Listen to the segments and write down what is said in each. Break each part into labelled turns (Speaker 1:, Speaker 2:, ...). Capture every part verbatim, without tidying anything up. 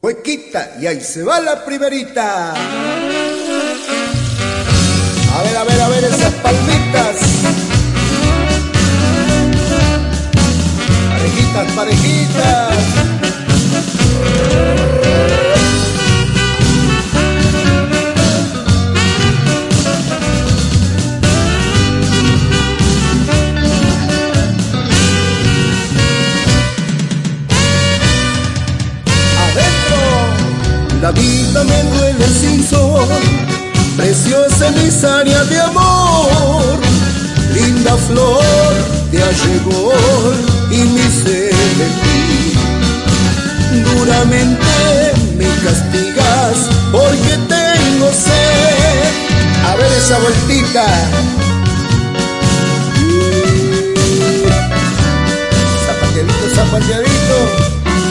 Speaker 1: Huequita, y ahí se va la primerita. A ver, a ver, a ver esas palmitas. Parejitas, parejitas.
Speaker 2: La vida me duele sin sol, preciosa emisaria de amor, linda flor de allegor y mi sed de ti. Duramente me castigas porque tengo sed.
Speaker 1: A ver esa vueltita. Zapateadito, zapateadito.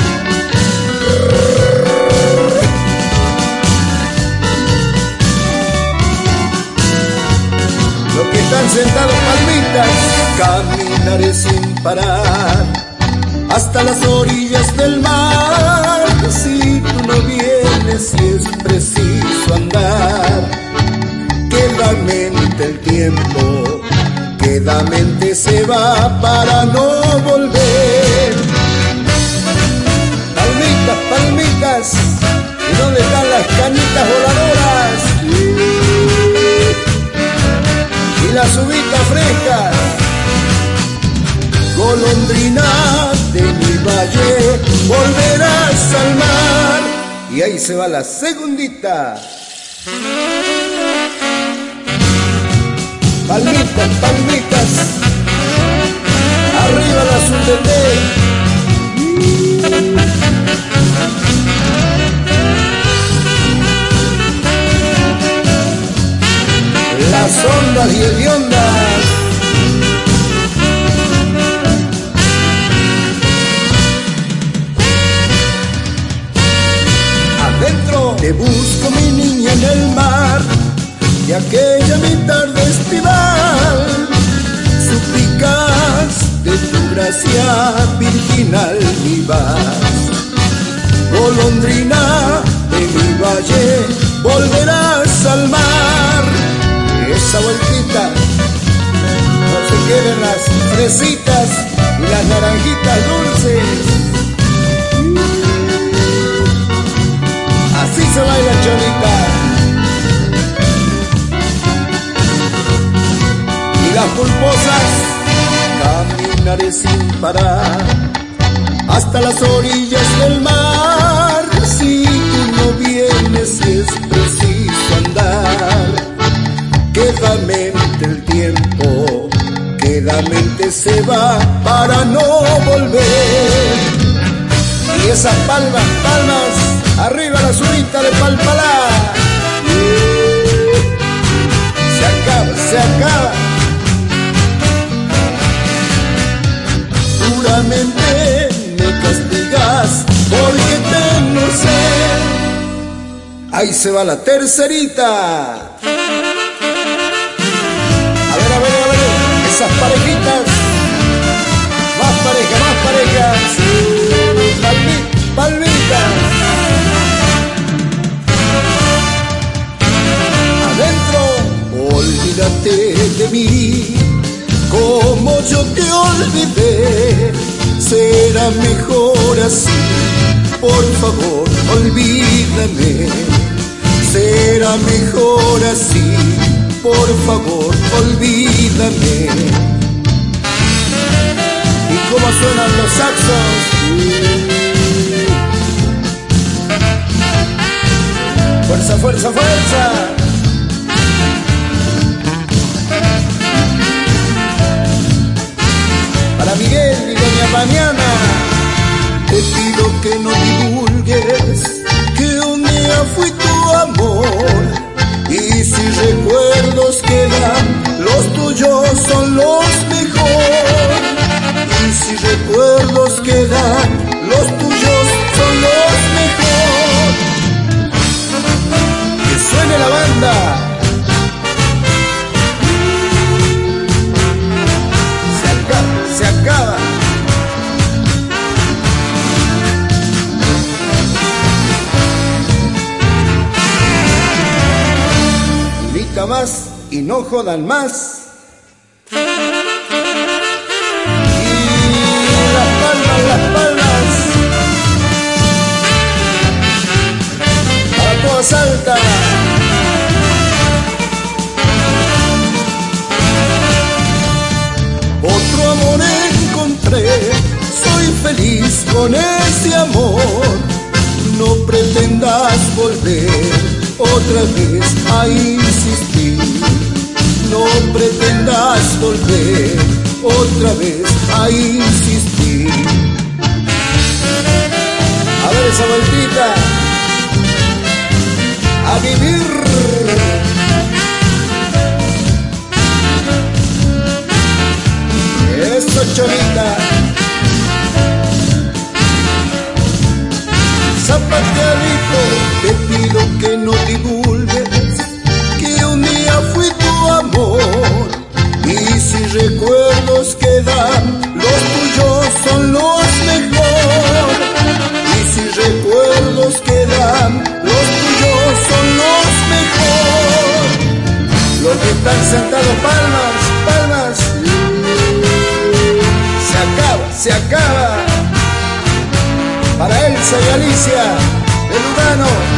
Speaker 2: Los que están sentados palmitas. Caminaré sin parar hasta las orillas del mar. Si tú no vienes y es preciso andar, quedamente el tiempo, quedamente se va para no volver.
Speaker 1: Palmitas, palmitas. ¿Y dónde están las canitas voladoras? Y las uvitas frescas.
Speaker 2: Golondrina de mi valle, volverás al mar.
Speaker 1: Y ahí se va la segundita. Palmitas, palmitas. Arriba la azul de té.
Speaker 2: Las ondas y hediondas.
Speaker 1: Adentro
Speaker 2: te busco, mi niña, en el mar de aquella mi tarde estival. Suplicas de tu gracia virginal vivaz. Golondrina de mi valle, volverás al mar.
Speaker 1: Esa vueltita, no se queden las fresitas y las naranjitas dulces. Así se baila, Cholita.
Speaker 2: Y las pulposas. Caminaré sin parar hasta las orillas del mar. Si tú no vienes y es preciso andar, quedamente el tiempo, quedamente se va para no volver.
Speaker 1: Y esas palmas, palmas, arriba la subita de Palpalá. Se acaba, se acaba.
Speaker 2: Duramente me castigas porque tengo sed.
Speaker 1: Ahí se va la tercerita. A ver, a ver, a ver, esas parejitas. Más pareja, más parejas. Palmi, palmitas. Adentro.
Speaker 2: Olvídate de mí, como yo te olvidé. Será mejor así, por favor, olvídame. Será mejor así, por favor, olvídame.
Speaker 1: ¿Y cómo suenan los saxos? Fuerza, fuerza, fuerza. Para Miguel y doña Mañana.
Speaker 2: Te pido que no divulgues que un día fui tu amor. Y si recuerdos quedan, los tuyos son los mejor. Y si recuerdos quedan, los tuyos son los mejor.
Speaker 1: Que suene la banda. Se acaba, se acaba. nunca más y no jodan más. Y las palmas, las palmas, para toda Salta.
Speaker 2: Otro amor encontré, soy feliz con ese amor. No pretendas volver otra vez a insistir. No pretendas volver otra vez a insistir.
Speaker 1: A ver esa vueltita, a vivir. Eso, Cholita.
Speaker 2: Zapateadito, te pido que no divulgues que un día fui tu amor. Y si recuerdos quedan, los tuyos son los mejor. Y si recuerdos quedan, los tuyos son los mejor.
Speaker 1: Los que están sentados, palmas, palmas. Se acaba, se acaba. Para Elsa y Alicia, de Lugano.